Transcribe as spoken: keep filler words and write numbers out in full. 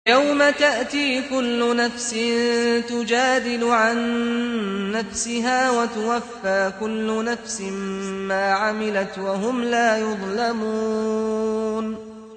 يَوْمَ تَأْتِي كُلُّ نَفْسٍ تُجَادِلُ عَن نَّفْسِهَا وَتُوَفَّىٰ كُلُّ نَفْسٍ مَّا عَمِلَتْ وَهُمْ لَا يُظْلَمُونَ